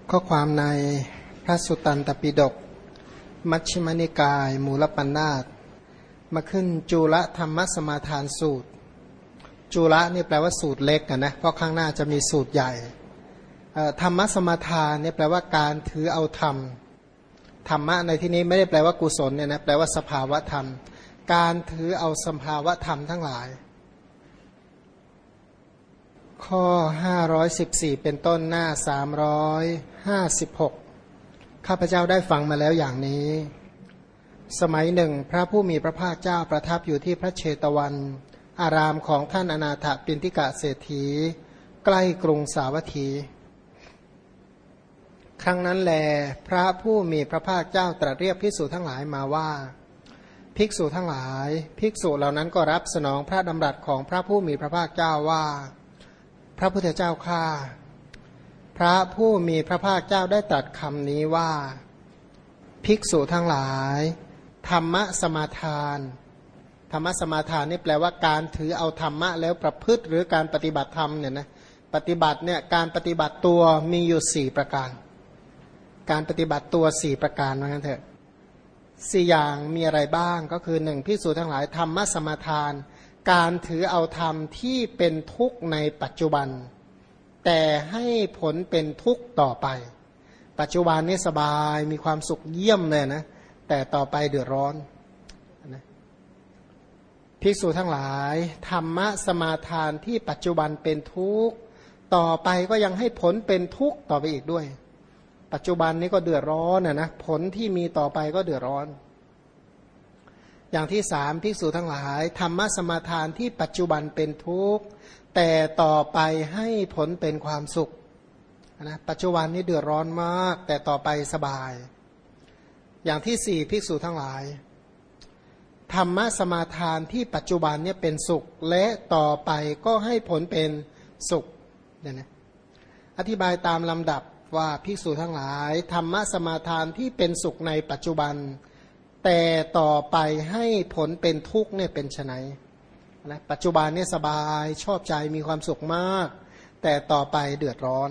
ข้อความในพระสุตตันตปิฎกมัชฌิมนิกายมูลปัญนาตมาขึ้นจุลธรรมสมาทานสูตรจุลนี่แปลว่าสูตรเล็กนะเพราะข้างหน้าจะมีสูตรใหญ่ธรรมสมาทานนี่แปลว่าการถือเอาธรรมธรรมะในที่นี้ไม่ได้แปลว่ากุศลเนี่ยนะแปลว่าสภาวะธรรมการถือเอาสภาวะธรรมทั้งหลายข้อ514เป็นต้นหน้า356ข้าพเจ้าได้ฟังมาแล้วอย่างนี้สมัยหนึ่งพระผู้มีพระภาคเจ้าประทับอยู่ที่พระเชตวันอารามของท่านอนาถปิณฑิกะเศรษฐีใกล้กรุงสาวัตถีครั้งนั้นแลพระผู้มีพระภาคเจ้าตรัสเรียกภิกษุทั้งหลายมาว่าภิกษุทั้งหลายภิกษุเหล่านั้นก็รับสนองพระดำรัสของพระผู้มีพระภาคเจ้าว่าพระพุทธเจ้าข้าพระผู้มีพระภาคเจ้าได้ตรัสคำนี้ว่าภิกษุทั้งหลายธรรมะสมาทานธรรมะสมาทานนี่แปลว่าการถือเอาธรรมะแล้วประพฤติหรือการปฏิบัติธรรมเนี่ยนะปฏิบัติเนี่ยการปฏิบัติตัวมีอยู่4ประการการปฏิบัติตัว4ประการว่างั้นเถอะ4อย่างมีอะไรบ้างก็คือ1ภิกษุทั้งหลายธรรมะสมาทานการถือเอาธรรมที่เป็นทุกข์ในปัจจุบันแต่ให้ผลเป็นทุกข์ต่อไปปัจจุบันนี้สบายมีความสุขเยี่ยมเลยนะแต่ต่อไปเดือดร้อนนะภิกษุทั้งหลายธรรมะสมาทานที่ปัจจุบันเป็นทุกข์ต่อไปก็ยังให้ผลเป็นทุกข์ต่อไปอีกด้วยปัจจุบันนี้ก็เดือดร้อนนะผลที่มีต่อไปก็เดือดร้อนอย่างที่3ภิกษุทั้งหลายธรรมะสมาทานที่ปัจจุบันเป็นทุกข์แต่ต่อไปให้ผลเป็นความสุขนะปัจจุบันนี้เดือดร้อนมากแต่ต่อไปสบายอย่างที่4ภิกษุทั้งหลายธรรมะสมาทานที่ปัจจุบันเนี่ยเป็นสุขและต่อไปก็ให้ผลเป็นสุขเนี่ยนะอธิบายตามลำดับว่าภิกษุทั้งหลายธรรมะสมาทานที่เป็นสุขในปัจจุบันแต่ต่อไปให้ผลเป็นทุกข์เนี่ยเป็นไฉนนะปัจจุบันเนี่ยสบายชอบใจมีความสุขมากแต่ต่อไปเดือดร้อน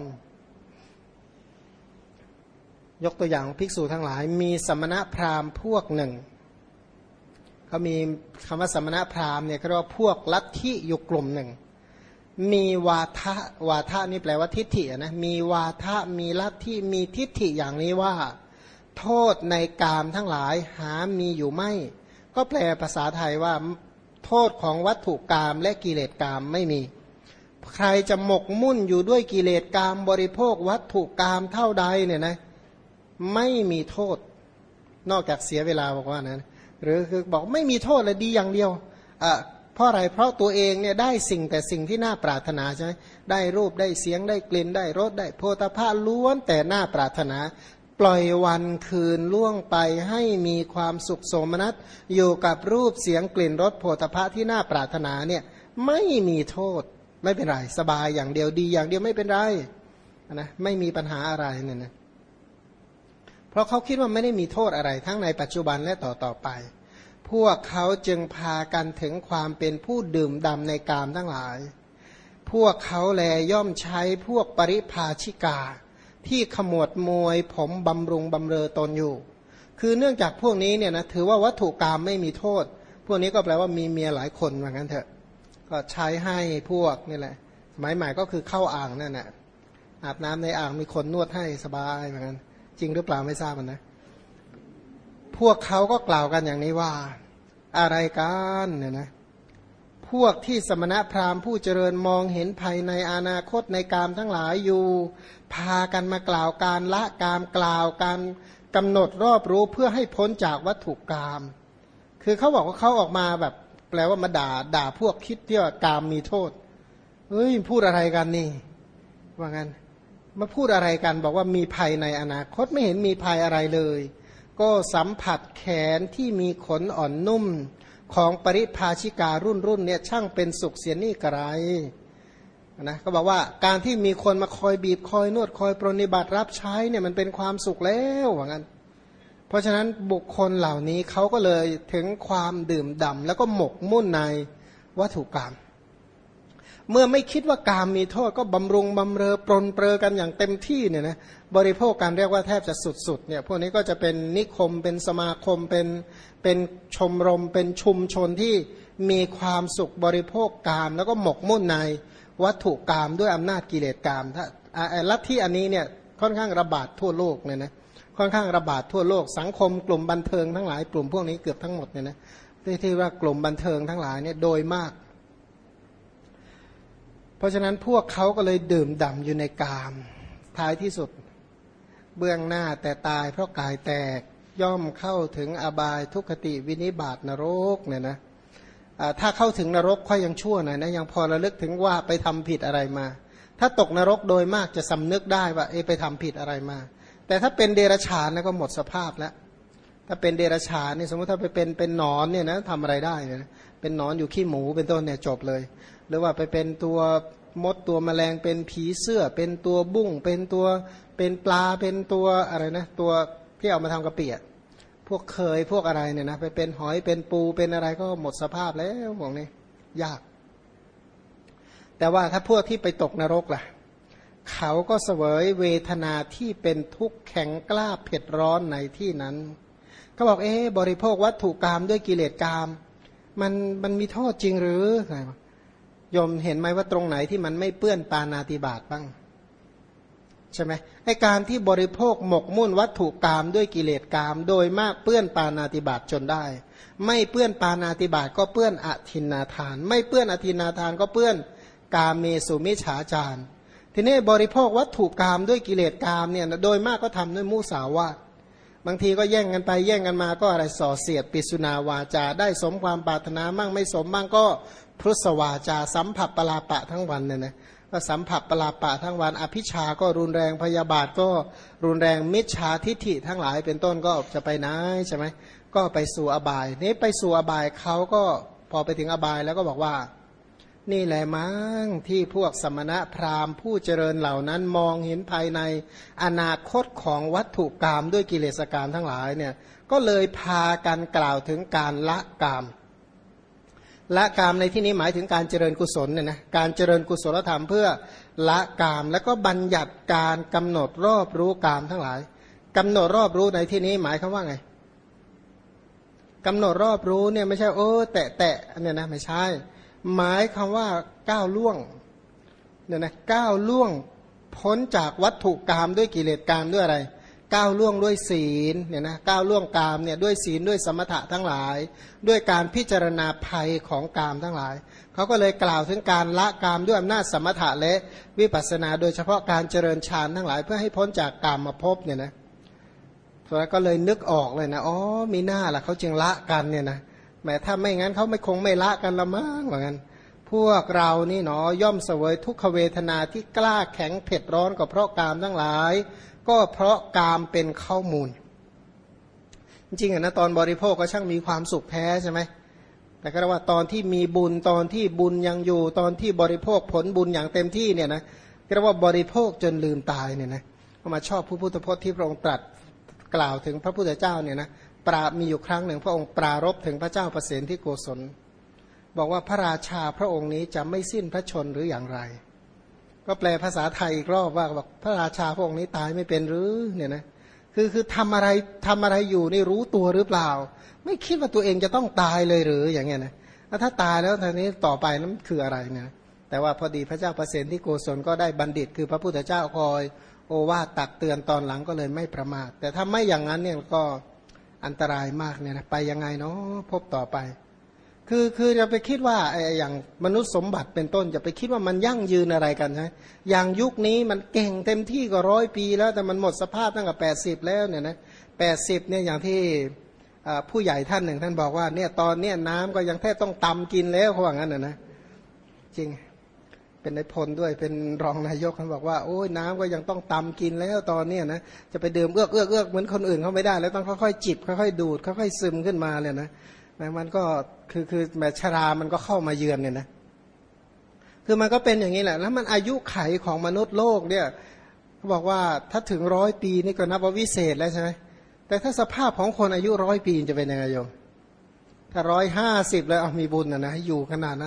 ยกตัวอย่างภิกษุทั้งหลายมีสมณพราหมณ์พวกหนึ่งเขามีคำว่าสมณพราหมณ์เนี่ยเขาเรียกว่าพวกลัทธิอยู่กลุ่มหนึ่งมีวาทะนี่แปลว่าทิฏฐินะมีวาทะมีลัทธิมีทิฏฐิอย่างนี้ว่าโทษในกามทั้งหลายหามีอยู่ไม่ก็แปลภาษาไทยว่าโทษของวัตถุกามและกิเลสกามไม่มีใครจะหมกมุ่นอยู่ด้วยกิเลสกามบริโภควัตถุกามเท่าใดเนี่ยนะไม่มีโทษนอกจากเสียเวลาบอกว่านะหรือคือบอกไม่มีโทษเลยดีอย่างเดียวเพราะอะไรเพราะตัวเองเนี่ยได้สิ่งแต่สิ่งที่น่าปรารถนาใช่ไหมได้รูปได้เสียงได้กลิ่นได้รสได้โผฏฐัพพะล้วนแต่น่าปรารถนาปล่อยวันคืนล่วงไปให้มีความสุขโสมนัสอยู่กับรูปเสียงกลิ่นรสโผฏฐัพพะที่น่าปรารถนาเนี่ยไม่มีโทษไม่เป็นไรสบายอย่างเดียวดีอย่างเดียวไม่เป็นไรนะไม่มีปัญหาอะไรเนี่ยนะเพราะเขาคิดว่าไม่ได้มีโทษอะไรทั้งในปัจจุบันและต่อไปพวกเขาจึงพากันถึงความเป็นผู้ดื่มด่ำในกามทั้งหลายพวกเขาแลย่อมใช้พวกปริภาชิกาที่ขมวดมวยผมบำรุงบำเรอตนอยู่คือเนื่องจากพวกนี้เนี่ยนะถือว่าวัตถุกามไม่มีโทษพวกนี้ก็แปลว่ามีเมียหลายคนว่างั้นเถอะก็ใช้ให้พวกนี่แหละสมัยใหม่ก็คือเข้าอ่างนั่นแหละอาบน้ำในอ่างมีคนนวดให้สบายเหมือนกันจริงหรือเปล่าไม่ทราบนะพวกเขาก็กล่าวกันอย่างนี้ว่าอะไรกันเนี่ยนะพวกที่สมณพราหมณ์ผู้เจริญมองเห็นภัยในอนาคตในกามทั้งหลายอยู่พากันมากล่าวการละกามกล่าวการกำหนดรอบรู้เพื่อให้พ้นจากวัตถุกามคือเขาบอกว่าเขาออกมาแบบแปลว่ามาด่าพวกคิดที่ว่ากามมีโทษเฮ้ยพูดอะไรกันนี่ว่างั้นมาพูดอะไรกันบอกว่ามีภัยในอนาคตไม่เห็นมีภัยอะไรเลยก็สัมผัสแขนที่มีขนอ่อนนุ่มของปริภาชิการุ่นเนี่ยช่างเป็นสุขเสียนี่กระไรนะก็บอกว่าการที่มีคนมาคอยบีบคอยนวดคอยปรนนิบัติรับใช้เนี่ยมันเป็นความสุขแล้วว่างั้นเพราะฉะนั้นบุคคลเหล่านี้เขาก็เลยถึงความดื่มด่ำแล้วก็หมกมุ่นในวัตถุกรรมเมื่อไม่คิดว่ากามมีโทษก็บำรุงบำเรอปรนเปรอกันอย่างเต็มที่เนี่ยนะบริโภคกันเรียกว่าแทบจะสุดๆเนี่ยพวกนี้ก็จะเป็นนิคมเป็นสมาคมเป็นชมรมเป็นชุมชนที่มีความสุขบริโภคกามแล้วก็หมกมุ่นในวัตถุกามด้วยอำนาจกิเลสกามถ้าลัทธิอันนี้เนี่ยค่อนข้างระบาดทั่วโลกเนี่ยนะค่อนข้างระบาดทั่วโลกสังคมกลุ่มบันเทิงทั้งหลายกลุ่มพวกนี้เกือบทั้งหมดเนี่ยนะที่ว่ากลุ่มบันเทิงทั้งหลายเนี่ยโดยมากเพราะฉะนั้นพวกเขาก็เลยดื่มด่ำอยู่ในกามท้ายที่สุดเบื้องหน้าแต่ตายเพราะกายแตกย่อมเข้าถึงอบายทุกขติวินิบาตนรกเนี่ยนะถ้าเข้าถึงนรกค่อยยังชั่วหน่อยนะยังพอระลึกถึงว่าไปทำผิดอะไรมาถ้าตกนรกโดยมากจะสำนึกได้ว่าไปทำผิดอะไรมาแต่ถ้าเป็นเดรัจฉานนะก็หมดสภาพแล้วถ้าเป็นเดรัจฉานนี่สมมติถ้าไปเป็นหนอนเนี่ยนะทำอะไรได้เนี่ยเป็นหนอนอยู่ขี้หมูเป็นต้นเนี่ยจบเลยหรือว่าไปเป็นตัวมดตัวแมลงเป็นผีเสื้อเป็นตัวบุ้งเป็นตัวเป็นปลาเป็นตัวอะไรนะตัวที่เอามาทำกระเปียกพวกเคยพวกอะไรเนี่ยนะไปเป็นหอยเป็นปูเป็นอะไรก็หมดสภาพแล้วพวกนี้ยากแต่ว่าถ้าพวกที่ไปตกนรกล่ะเขาก็เสวยเวทนาที่เป็นทุกข์แข็งกล้าเผ็ดร้อนในที่นั้นเขาบอกบริโภควัตถุกรรมด้วยกิเลสกรรมมันมีโทษจริงหรือโยมเห็นไหมว่าตรงไหนที่มันไม่เปื้อนปาณาติบาตบ้างใช่ไหมไอการที่บริโภคหมกมุ่นวัตถุกรรมด้วยกิเลสกรรมโดยมากเปื้อนปาณาติบาตจนได้ไม่เปื้อนปาณาติบาตก็เปื้อนอทินนาทานไม่เปื้อนอทินนาทานก็เปื้อนกามเมสุมิจฉาจารทีนี้บริโภควัตถุกรรมด้วยกิเลสกรรมเนี่ยโดยมากก็ทำด้วยมุสาวาทบางทีก็แย่งกันไปแย่งกันมาก็อะไรส่อเสียดปิสุนาวาจาได้สมความปรารถนามั่งไม่สมบ้างก็พุทธวาจาสัมผัสปลาปะทั้งวันเนี่ยนะก็สัมผัสปลาปะทั้งวันอภิชาก็รุนแรงพยาบาทก็รุนแรงมิจฉาทิฐิทั้งหลายเป็นต้นก็จะไปไหนใช่ไหมก็ไปสู่อบายนี้ไปสู่อบายเขาก็พอไปถึงอบายแล้วก็บอกว่านี่แหละมั้งที่พวกสมณะพราหมณ์ผู้เจริญเหล่านั้นมองเห็นภายในอนาคตของวัตถุกรรมด้วยกิเลสกรรมทั้งหลายเนี่ยก็เลยพากันกล่าวถึงการละกามละกามในที่นี้หมายถึงการเจริญกุศลเนี่ยนะการเจริญกุศลธรรมเพื่อละกามแล้วก็บัญญัติการกำหนดรอบรู้กามทั้งหลายกำหนดรอบรู้ในที่นี้หมายคำว่าไงกำหนดรอบรู้เนี่ยไม่ใช่แตะเนี่ยนะไม่ใช่หมายคำว่าก้าวล่วงเนี่ยนะก้าวล่วงพ้นจากวัตถุกามด้วยกิเลสกามด้วยอะไรก้าวล่วงด้วยศีลเนี่ยนะก้าวล่วงกามเนี่ยด้วยศีลด้วยสมถะทั้งหลายด้วยการพิจารณาภัยของกามทั้งหลายเขาก็เลยกล่าวถึงการละกามด้วยอำนาจสมถะและวิปัสสนาโดยเฉพาะการเจริญฌานทั้งหลายเพื่อให้พ้นจากกามมาภพเนี่ยนะแล้วก็เลยนึกออกเลยนะมีหน้าล่ะเขาจึงละกันเนี่ยนะแม้ถ้าไม่งั้นเขาคงไม่ละกันละมั้งเหมือนกันพวกเรานี่เนาะย่อมเสวยทุกขเวทนาที่กล้าแข็งเผ็ดร้อนก็เพราะกามทั้งหลายก็เพราะกามเป็นข้อมูลจริงๆนะตอนบริโภคก็ช่างมีความสุขแท้ใช่ไหมแต่ก็ว่าตอนที่มีบุญตอนที่บุญยังอยู่ตอนที่บริโภคผลบุญอย่างเต็มที่เนี่ยนะก็เรียกว่าบริโภคจนลืมตายเนี่ยนะก็มาชอบพุทธพจน์ที่พระองค์ตรัสกล่าวถึงพระพุทธเจ้าเนี่ยนะมีอยู่ครั้งหนึ่งพระองค์ปรารภถึงพระเจ้าประเสนที่โกศลบอกว่าพระราชาพระองค์นี้จะไม่สิ้นพระชนหรืออย่างไรก็แปลภาษาไทยอีกรอบว่าบอกพระราชาพระองค์นี้ตายไม่เป็นหรือเนี่ยนะคือทำอะไรอยู่นี่รู้ตัวหรือเปล่าไม่คิดว่าตัวเองจะต้องตายเลยหรืออย่างเงี้ยนะแล้วถ้าตายแล้วทีนี้ต่อไปนั้นคืออะไรเนี่ยแต่ว่าพอดีพระเจ้าประเสนที่โกศลก็ได้บัณฑิตคือพระพุทธเจ้าคอยโอวาทตักเตือนตอนหลังก็เลยไม่ประมาทแต่ถ้าไม่อย่างนั้นเนี่ยก็อันตรายมากเนี่ยนะไปยังไงเนาะพบต่อไปคือจะไปคิดว่าอย่างมนุษย์สมบัติเป็นต้นจะไปคิดว่ามันยั่งยืนอะไรกันใช่อย่างยุคนี้มันเก่งเต็มที่ก็100 ปีแล้วแต่มันหมดสภาพตั้งแต่80แล้วเนี่ยนะ80เนี่ยอย่างที่ผู้ใหญ่ท่านหนึ่งท่านบอกว่าเนี่ยตอนเนี้ยน้ำก็ยังแทบต้องตำกินแล้วเขาว่างั้นนะจริงเป็นนายพลด้วยเป็นรองนายกเขาบอกว่าโอ้ยน้ำก็ยังต้องตำกินแล้วตอนเนี้ยนะจะไปดื่มเอื้อกเหมือนคนอื่นเขาไม่ได้แล้วต้องค่อยๆจิบค่อยๆดูดค่อยๆซึมขึ้นมาเลยนะมันก็คือแม้ชรามันก็เข้ามาเยือนเนี่ยนะคือมันก็เป็นอย่างนี้แหละแล้วมันอายุไขของมนุษย์โลกเนี่ยเขาบอกว่าถ้าถึง100 ปีนี่ก็นับว่าวิเศษแล้วใช่ไหมแต่ถ้าสภาพของคนอายุ100 ปีจะเป็นยังไงโยมถ้า150แล้วมีบุญนะอยู่ขนาดนั้น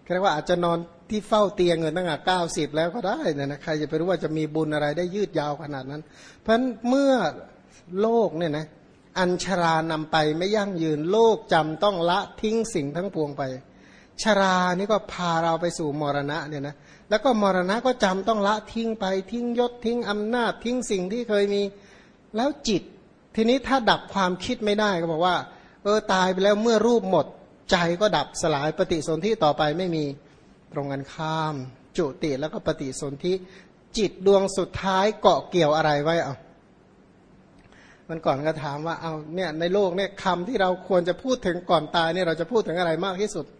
เรียกว่าอาจจะนอนที่เฝ้าเตียงเงินตั้งแต่90แล้วก็ได้นะใครจะไปรู้ว่าจะมีบุญอะไรได้ยืดยาวขนาดนั้น เพราะฉะนั้นเมื่อโลกเนี่ยนะอัญชรานำไปไม่ยั่งยืนโลกจำต้องละทิ้งสิ่งทั้งปวงไปชรานี่ก็พาเราไปสู่มรณะเนี่ยนะแล้วก็มรณะก็จำต้องละทิ้งไปทิ้งยศทิ้งอำนาจทิ้งสิ่งที่เคยมีแล้วจิตทีนี้ถ้าดับความคิดไม่ได้ก็บอกว่าตายไปแล้วเมื่อรูปหมดใจก็ดับสลายปฏิสนธิต่อไปไม่มีตรงกันข้ามจุติแล้วก็ปฏิสนธิจิตดวงสุดท้ายเกาะเกี่ยวอะไรไว้มันก่อนก็ถามว่าเอาเนี่ยในโลกเนี่ยคำที่เราควรจะพูดถึงก่อนตายเนี่ยเราจะพูดถึงอะไรมากที่สุด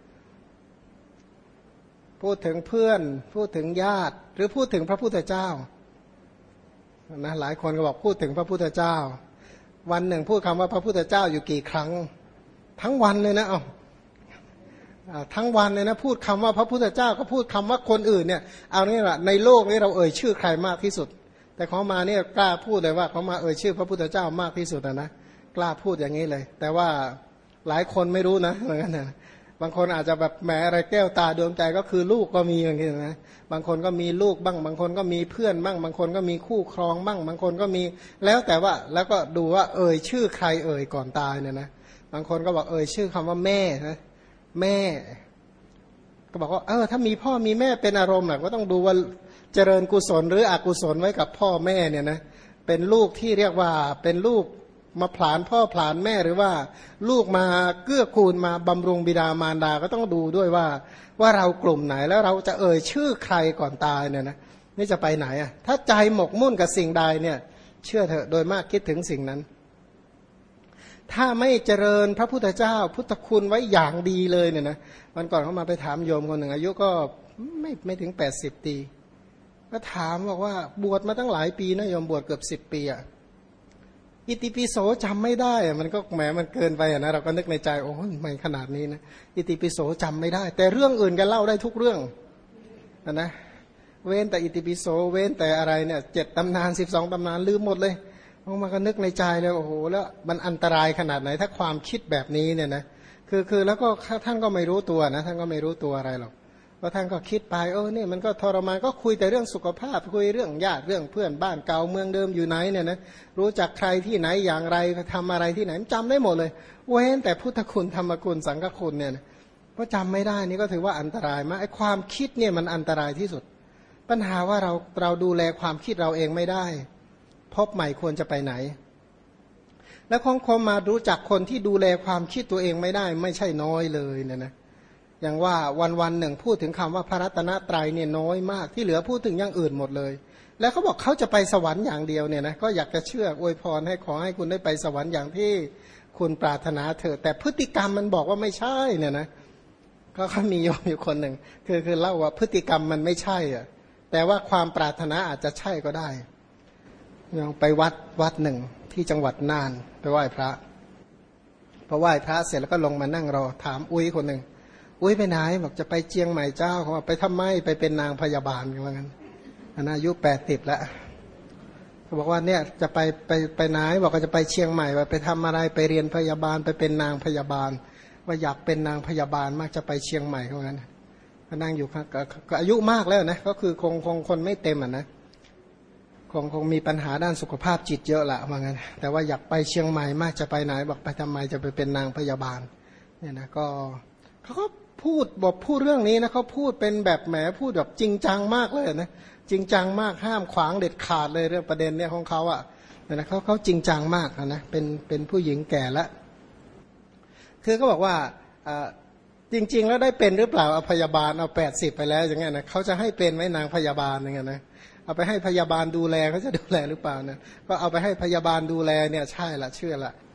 พูดถึงเพื่อนพูดถึงญาติหรือพูดถึงพระพุทธเจ้านะหลายคนก็บอกพูดถึงพระพุทธเจ้าวันหนึ่งพูดคำว่าพระพุทธเจ้าอยู่กี่ครั้งทั้งวันเลยนะทั้งวันเลยนะพูดคำว่าพระพุทธเจ้าก็พูดคำว่าคนอื่นเนี่ยเอานี่แหละในโลกนี้เราเอ่ยชื่อใครมากที่สุดแต่เขามาเนี่ยกล้าพูดเลยว่าเขามาเอ่ยชื่อพระพุทธเจ้ามากที่สุดนะกล้าพูดอย่างนี้เลยแต่ว่าหลายคนไม่รู้นะเหมือนกันนะบางคนอาจจะแบบแหมอะไรแก้วตาดวงใจก็คือลูกก็มีอย่างนี้นะบางคนก็มีลูกบ้างบางคนก็มีเพื่อนบ้างบางคนก็มีคู่ครองบ้างบางคนก็มีแล้วแต่ว่าแล้วก็ดูว่าเอ่ยชื่อใครเอ่ยก่อนตายเนี่ยนะบางคนก็บอกเอ่ยชื่อคำว่าแม่นะแม่ก็บอกว่าถ้ามีพ่อมีแม่เป็นอารมณ์ก็ต้องดูว่าเจริญกุศลหรืออกุศลไว้กับพ่อแม่เนี่ยนะเป็นลูกที่เรียกว่าเป็นลูกมาผลาญพ่อผลาญแม่หรือว่าลูกมาเกื้อกูลมาบำรุงบิดามารดาก็ต้องดูด้วยว่าเรากลุ่มไหนแล้วเราจะเอ่ยชื่อใครก่อนตายเนี่ยนะนี่จะไปไหนถ้าใจหมกมุ่นกับสิ่งใดเนี่ยเชื่อเถอะโดยมากคิดถึงสิ่งนั้นถ้าไม่เจริญพระพุทธเจ้าพุทธคุณไว้อย่างดีเลยเนี่ยนะวันก่อนเขามาไปถามโยมคนหนึ่งอายุก็ไม่ถึง80 ปีก็ถามบอกว่าบวชมาตั้งหลายปีนะโยมบวชเกือบ10 ปีอิติปิโสจำไม่ได้มันก็แหมมันเกินไปนะเราก็นึกในใจโอ้ยไม่ขนาดนี้นะอิติปิโสจำไม่ได้แต่เรื่องอื่นแกเล่าได้ทุกเรื่องนะเว้นแต่อิติปิโสเว้นแต่อะไรเนี่ย7 ตำนาน12 ตำนานลืมหมดเลยมาก็นึกในใจเลยโอ้โหแล้วมันอันตรายขนาดไหนถ้าความคิดแบบนี้เนี่ยนะคือแล้วก็ท่านก็ไม่รู้ตัวนะท่านก็ไม่รู้ตัวอะไรหรอกว่าท่านก็คิดไปเนี่ยมันก็ทรมานก็คุยแต่เรื่องสุขภาพคุยเรื่องญาติเรื่องเพื่อนบ้านเก่าเมืองเดิมอยู่ไหนเนี่ยนะรู้จักใครที่ไหนอย่างไรทำอะไรที่ไหนจำได้หมดเลยเว้นแต่พุทธคุณธรรมคุณสังฆคุณเนี่ยเพราะจำไม่ได้นี่ก็ถือว่าอันตรายมากไอ้ความคิดเนี่ยมันอันตรายที่สุดปัญหาว่าเราดูแลความคิดเราเองไม่ได้พบใหม่ควรจะไปไหนแล้วคงมารู้จักคนที่ดูแลความคิดตัวเองไม่ได้ไม่ใช่น้อยเลยเนี่ยนะอย่างว่าวันหนึ่งพูดถึงคำว่าพระรัตนตรัยเนี่ยน้อยมากที่เหลือพูดถึงอย่างอื่นหมดเลยแล้วเขาบอกเขาจะไปสวรรค์อย่างเดียวเนี่ยนะก็อยากจะเชื่ออวยพรให้ขอให้คุณได้ไปสวรรค์อย่างที่คุณปรารถนาเถอะแต่พฤติกรรมมันบอกว่าไม่ใช่เนี่ยนะก็เขามีโยมอยู่คนหนึ่งคือเล่าว่าพฤติกรรมมันไม่ใช่แต่ว่าความปรารถนาอาจจะใช่ก็ได้ยังไปวัดหนึ่งที่จังหวัดน่านไปไหว้พระพอไหว้พระเสร็จแล้วก็ลงมานั่งรอถามอุ้ยคนหนึ่งอุ้ยไปไหนบอกจะไปเชียงใหม่เจ้าเขาบอกไปทำไมไปเป็นนางพยาบาลกันว่างั้นอายุ80แล้วเขาบอกว่าเนี่ยจะไปไหนบอกว่าจะไปเชียงใหม่ว่าไปทำอะไรไปเรียนพยาบาลไปเป็นนางพยาบาลว่าอยากเป็นนางพยาบาลมากจะไปเชียงใหม่เขาว่างั้นก็นั่งอยู่ก็อายุมากแล้วนะก็คือคงคนไม่เต็มนะคงมีปัญหาด้านสุขภาพจิตเยอะละว่างั้นแต่ว่าอยากไปเชียงใหม่มากจะไปไหนบอกไปทำไมจะไปเป็นนางพยาบาลเนี่ยนะก็เขาก็พูดเรื่องนี้นะเขาพูดเป็นแบบแหมพูดแบบจริงจังมากเลยนะจริงจังมากห้ามขวางเด็ดขาดเลยเรื่องประเด็นเนี่ยของเขานะเขาจริงจังมากนะเป็นผู้หญิงแก่แล้วคือก็บอกว่าจริงๆแล้วได้เป็นหรือเปล่าเอาพยาบาลเอา80ไปแล้วอย่างเงี้ยนะเขาจะให้เป็นไหมนางพยาบาลอย่างเงี้ยนะเอาไปให้พยาบาลดูแลเขาจะดูแลหรือเปล่านะก็เอาไปให้พยาบาลดูแลเนี่ยใช่ละเชื่อละ